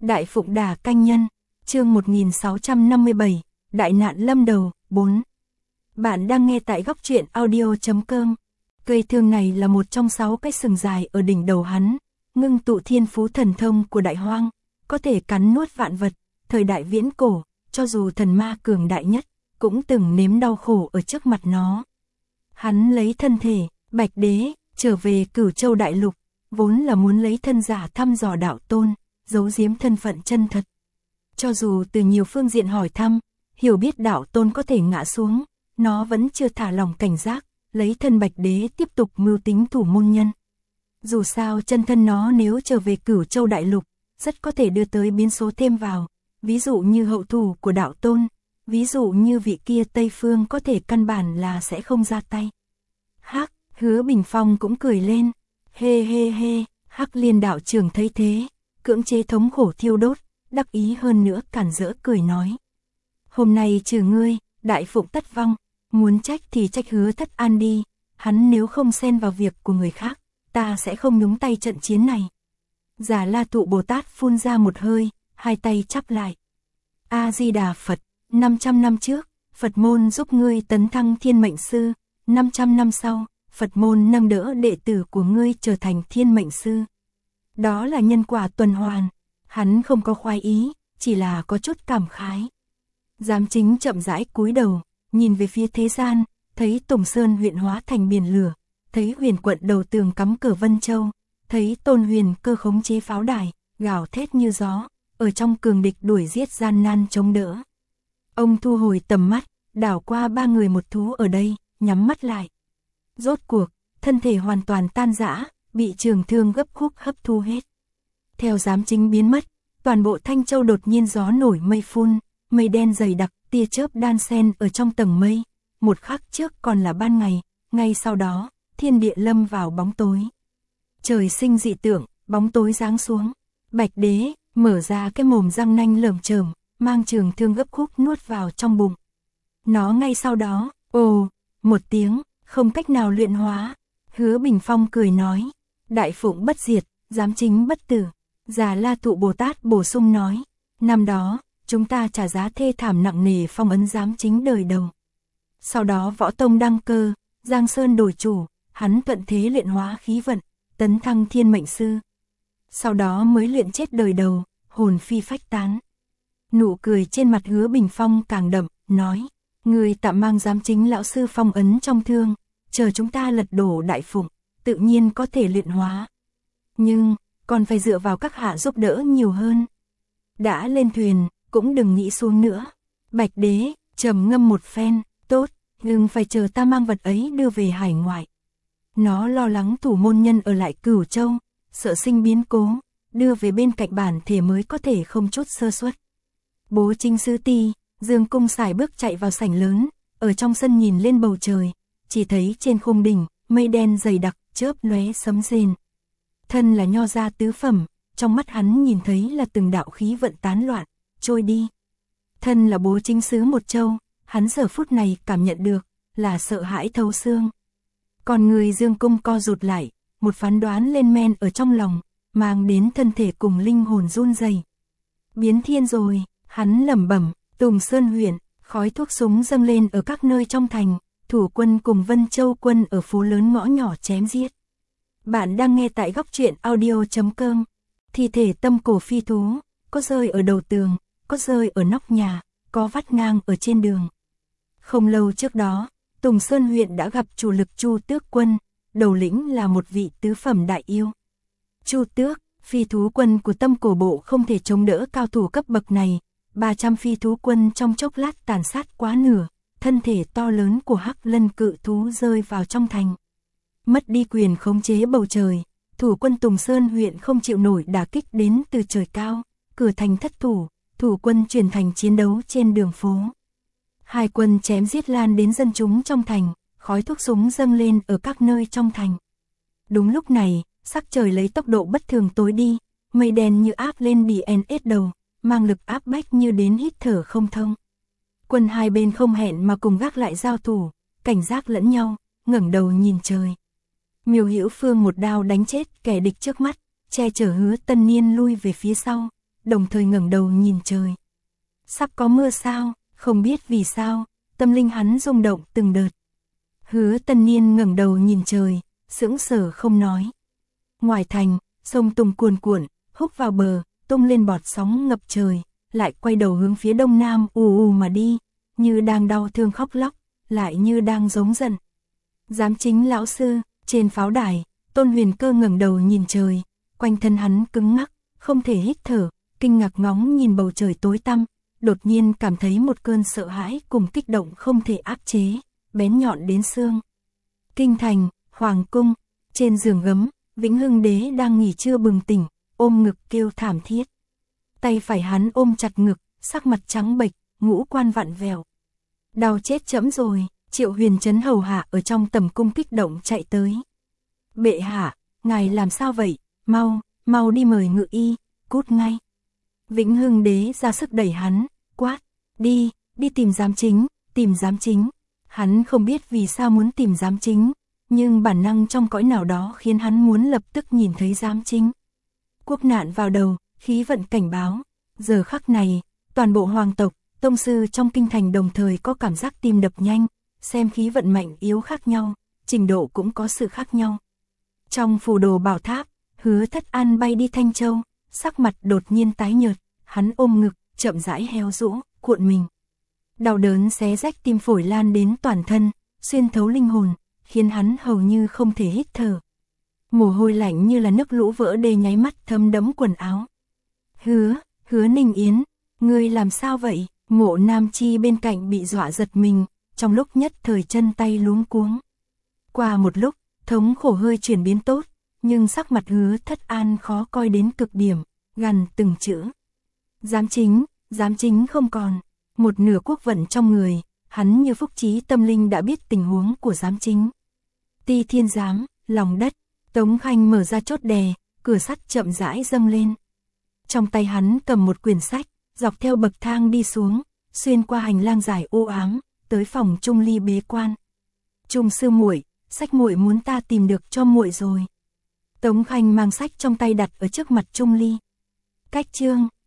Đại Phụng Đả Canh Nhân, chương 1657, Đại nạn lâm đầu, 4. Bạn đang nghe tại góc truyện audio.com. Cây thương này là một trong 6 cái sừng dài ở đỉnh đầu hắn, ngưng tụ thiên phú thần thông của đại hoang, có thể cắn nuốt vạn vật. Thời đại viễn cổ, cho dù thần ma cường đại nhất, cũng từng nếm đau khổ ở trước mặt nó. Hắn lấy thân thể, Bạch Đế, trở về Cửu Châu Đại Lục, vốn là muốn lấy thân giả thăm dò đạo tôn, giấu giếm thân phận chân thật. Cho dù từ nhiều phương diện hỏi thăm, hiểu biết đạo tôn có thể ngã xuống, nó vẫn chưa thả lòng cảnh giác, lấy thân Bạch Đế tiếp tục mưu tính thủ môn nhân. Dù sao chân thân nó nếu trở về Cửu Châu Đại Lục, rất có thể đưa tới biến số thêm vào, ví dụ như hậu thủ của đạo tôn, ví dụ như vị kia Tây Phương có thể căn bản là sẽ không ra tay. Hắc, Hứa Bình Phong cũng cười lên, hê hê hê, Hắc Liên đạo trưởng thấy thế, cưỡng chế thống khổ thiêu đốt, đắc ý hơn nữa cản rỡ cười nói. Hôm nay trừ ngươi, Đại Phụng tất vong, muốn trách thì trách Hứa Thất An đi, hắn nếu không xen vào việc của người khác, ta sẽ không nhúng tay trận chiến này. Già La Tụ Bồ Tát phun ra một hơi, hai tay chắp lại. A-di-đà Phật, 500 năm trước, Phật môn giúp ngươi tấn thăng thiên mệnh sư, 500 năm sau, Phật môn nâng đỡ đệ tử của ngươi trở thành thiên mệnh sư. Đó là nhân quả tuần hoàn, hắn không có khoái ý, chỉ là có chút cảm khái. Giám chính chậm rãi cúi đầu, nhìn về phía thế gian, thấy Tùng Sơn huyện hóa thành biển lửa, thấy Huyền quận đầu tường cắm cờ Vân Châu, thấy Tôn Huyền cơ khống chế pháo đài, gào thét như gió, ở trong cường địch đuổi giết gian nan chống đỡ. Ông thu hồi tầm mắt, đảo qua ba người một thú ở đây, nhắm mắt lại. Rốt cuộc, thân thể hoàn toàn tan rã, bị trường thương gấp khúc hấp thu hết. Theo giám chính biến mất, toàn bộ Thanh Châu đột nhiên gió nổi mây phun, mây đen dày đặc, tia chớp đan xen ở trong tầng mây. Một khắc trước còn là ban ngày, ngay sau đó, thiên địa lâm vào bóng tối. Trời sinh dị tượng, bóng tối giáng xuống. Bạch Đế mở ra cái mồm răng nanh lởm chởm, mang trường thương gấp khúc nuốt vào trong bụng. Nó ngay sau đó, ồ, một tiếng, không cách nào luyện hóa. Hứa Bình Phong cười nói, Đại Phụng bất diệt, giám chính bất tử. Già La Tụ Bồ Tát bổ sung nói, năm đó, chúng ta trả giá thê thảm nặng nề phong ấn giám chính đời đầu. Sau đó Võ Tông đăng cơ, Giang Sơn đổi chủ, hắn thuận thế luyện hóa khí vận, tấn thăng thiên mệnh sư. Sau đó mới luyện chết đời đầu, hồn phi phách tán. Nụ cười trên mặt Hứa Bình Phong càng đậm, nói, người tạm mang giám chính lão sư phong ấn trong thương, chờ chúng ta lật đổ Đại Phụng, tự nhiên có thể luyện hóa. Nhưng, còn phải dựa vào các hạ giúp đỡ nhiều hơn. Đã lên thuyền, cũng đừng nghĩ xuống nữa. Bạch Đế trầm ngâm một phen, tốt, nhưng phải chờ ta mang vật ấy đưa về hải ngoại. Nó lo lắng thủ môn nhân ở lại Cửu Châu, sợ sinh biến cố, đưa về bên cạnh bản thể mới có thể không chút sơ suất. Bố Chính Sứ Ti, Dương Cung sải bước chạy vào sảnh lớn, ở trong sân nhìn lên bầu trời, chỉ thấy trên khung đỉnh, mây đen dày đặc, chớp lóe sấm rền. Thân là nho gia tứ phẩm, trong mắt hắn nhìn thấy là từng đạo khí vận tán loạn, trôi đi. Thân là bố chính sứ một châu, hắn giờ phút này cảm nhận được, là sợ hãi thấu xương. Còn người Dương Cung co rụt lại, một phán đoán lên men ở trong lòng, mang đến thân thể cùng linh hồn run rẩy. Biến thiên rồi, hắn lẩm bẩm. Tùng Sơn huyện, khói thuốc súng dâng lên ở các nơi trong thành, thủ quân cùng Vân Châu quân ở phố lớn ngõ nhỏ chém giết. Bạn đang nghe tại góc truyện audio.com. Thi thể tâm cổ phi thú, có rơi ở đầu tường, có rơi ở nóc nhà, có vắt ngang ở trên đường. Không lâu trước đó, Tùng Sơn huyện đã gặp chủ lực Chu Tước quân, đầu lĩnh là một vị tứ phẩm đại yêu. Chu Tước, phi thú quân của tâm cổ bộ không thể chống đỡ cao thủ cấp bậc này. 300 phi thú quân trong chốc lát tàn sát quá nửa, thân thể to lớn của Hắc Lân cự thú rơi vào trong thành. Mất đi quyền khống chế bầu trời, thủ quân Tùng Sơn huyện không chịu nổi đả kích đến từ trời cao, cửa thành thất thủ, thủ quân chuyển thành chiến đấu trên đường phố. Hai quân chém giết lan đến dân chúng trong thành, khói thuốc súng dâng lên ở các nơi trong thành. Đúng lúc này, sắc trời lấy tốc độ bất thường tối đi, mây đen như áp lên BNS đầu, mang lực áp bách như đến hít thở không thông. Quân hai bên không hẹn mà cùng gác lại giao thủ, cảnh giác lẫn nhau, ngẩng đầu nhìn trời. Miêu Hữu Phương một đao đánh chết kẻ địch trước mắt, che chở Hứa Tân Niên lui về phía sau, đồng thời ngẩng đầu nhìn trời. Sắp có mưa sao? Không biết vì sao, tâm linh hắn rung động từng đợt. Hứa Tân Niên ngẩng đầu nhìn trời, sững sờ không nói. Ngoài thành, sông Tùng cuồn cuộn, húc vào bờ, tung lên bọt sóng ngập trời, lại quay đầu hướng phía đông nam ù ù mà đi, như đang đau thương khóc lóc, lại như đang giống giận. Giám chính lão sư, trên pháo đài, Tôn Huyền Cơ ngẩng đầu nhìn trời, quanh thân hắn cứng ngắc, không thể hít thở, kinh ngạc ngóng nhìn bầu trời tối tăm, đột nhiên cảm thấy một cơn sợ hãi cùng kích động không thể áp chế, bén nhọn đến xương. Kinh thành, hoàng cung, trên giường gấm, Vĩnh Hưng Đế đang nghỉ trưa bừng tỉnh, ôm ngực kêu thảm thiết. Tay phải hắn ôm chặt ngực, sắc mặt trắng bệch, ngũ quan vặn vẹo. Đau chết chẫm rồi, Triệu Huyền Trấn hầu hạ ở trong tầm cung kích động chạy tới. Bệ hạ, ngài làm sao vậy? Mau đi mời ngự y, cút ngay. Vĩnh Hưng Đế ra sức đẩy hắn, quát, đi tìm giám chính, tìm giám chính. Hắn không biết vì sao muốn tìm giám chính, nhưng bản năng trong cõi nào đó khiến hắn muốn lập tức nhìn thấy giám chính. Quốc nạn vào đầu, khí vận cảnh báo. Giờ khắc này, toàn bộ hoàng tộc, tông sư trong kinh thành đồng thời có cảm giác tim đập nhanh, xem khí vận mạnh yếu khác nhau, trình độ cũng có sự khác nhau. Trong phù đồ bảo tháp, Hứa Thất An bay đi Thanh Châu, sắc mặt đột nhiên tái nhợt, hắn ôm ngực, chậm rãi héo rũ, cuộn mình. Đau đớn xé rách tim phổi lan đến toàn thân, xuyên thấu linh hồn, khiến hắn hầu như không thể hít thở. Mồ hôi lạnh như là nước lũ vỡ đê nháy mắt thấm đẫm quần áo. Hứa Ninh Yến, ngươi làm sao vậy? Mộ Nam Chi bên cạnh bị dọa giật mình, trong lúc nhất thời chân tay luống cuống. Qua một lúc, thống khổ hơi chuyển biến tốt, nhưng sắc mặt Hứa Thất An khó coi đến cực điểm, gằn từng chữ. Giám chính không còn, một nửa quốc vận trong người, hắn như phúc trí tâm linh đã biết tình huống của giám chính. Ti Thiên Giám, lòng đất, Tống Khanh mở ra chốt đè, cửa sắt chậm rãi dâng lên. Trong tay hắn cầm một quyển sách, dọc theo bậc thang đi xuống, xuyên qua hành lang dài u ám, tới phòng Trung Ly bế quan. Trung sư muội, sách muội muốn ta tìm được cho muội rồi. Tống Khanh mang sách trong tay đặt ở trước mặt Trung Ly. Cách chương